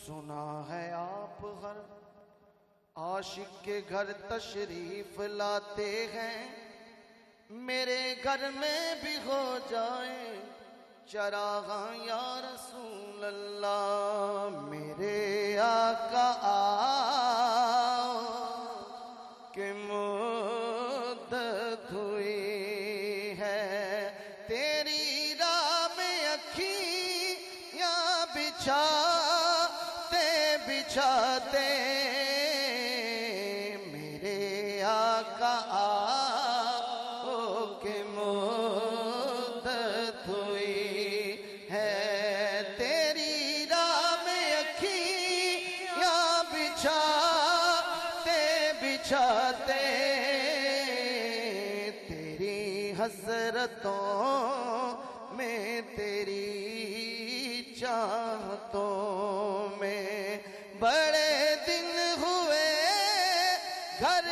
सुना है आप हर आशिक के घर तशरीफ लाते हैं, मेरे घर में भी हो जाए चरागा या रसूल अल्लाह। मेरे आका आओ कि मुद्दत हुई है, तेरी राह में अखियां बिछाते बिछाते मेरे आका आओ कि मुद्दत हुई है, तेरी राह में अखियां बिछाते बिछाते तेरी हसरतों में तेरी चाहतों में बड़े दिन हुए घर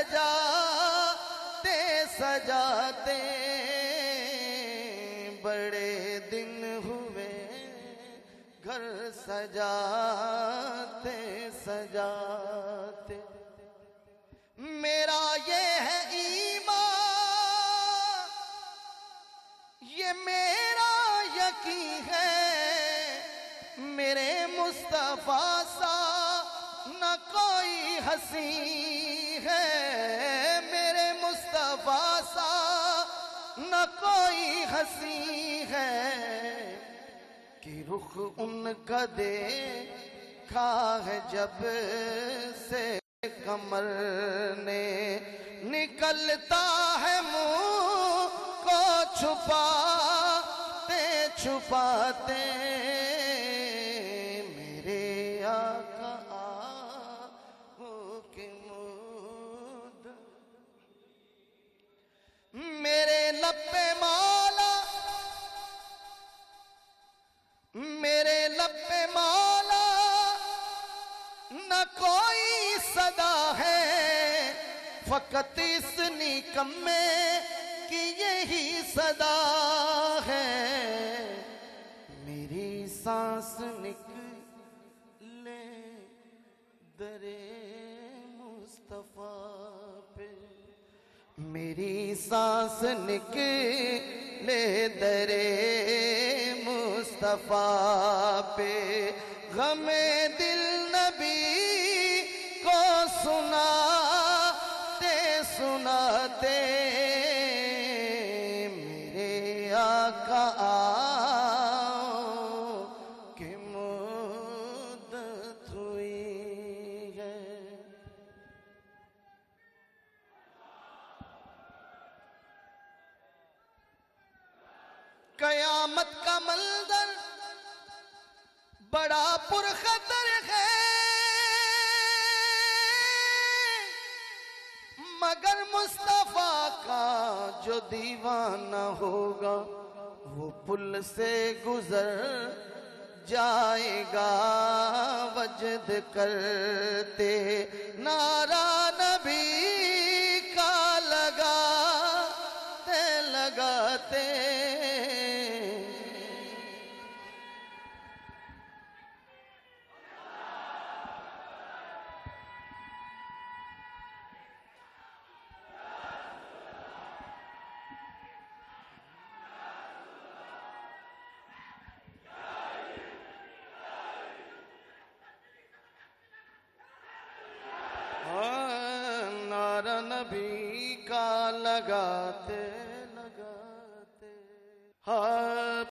सजाते सजाते, बड़े दिन हुए घर सजाते सजाते। मेरा ये है ईमान, ये मेरा यकीन है, मेरे मुस्तफा सा न कोई हसी है, मेरे मुस्तफा सा न कोई हसी है, कि रुख उनका देखा है जब से कमर ने, निकलता है मुंह को छुपाते छुपाते मेरे आका आओ कि मुद्दत। मेरे लब पे मौला, मेरे लब पे मौला न कोई सदा है, फकत इस निकम में कि यही सदा है, मेरी सांस निकले दरे मुस्तफा पे, मेरी सांस निकले दरे मुस्तफा पे, गमे दिल नबी को सुनाते सुनाते मेरे आका आओ कि मुद्दत हुई है। कयामत का मंजर बड़ा पुरखतर है, मगर मुस्तफा का जो दीवाना होगा वो पुल से गुजर जाएगा, वजद करते नारा नबी का लगाते लगाते नारा नबी का लगाते लगाते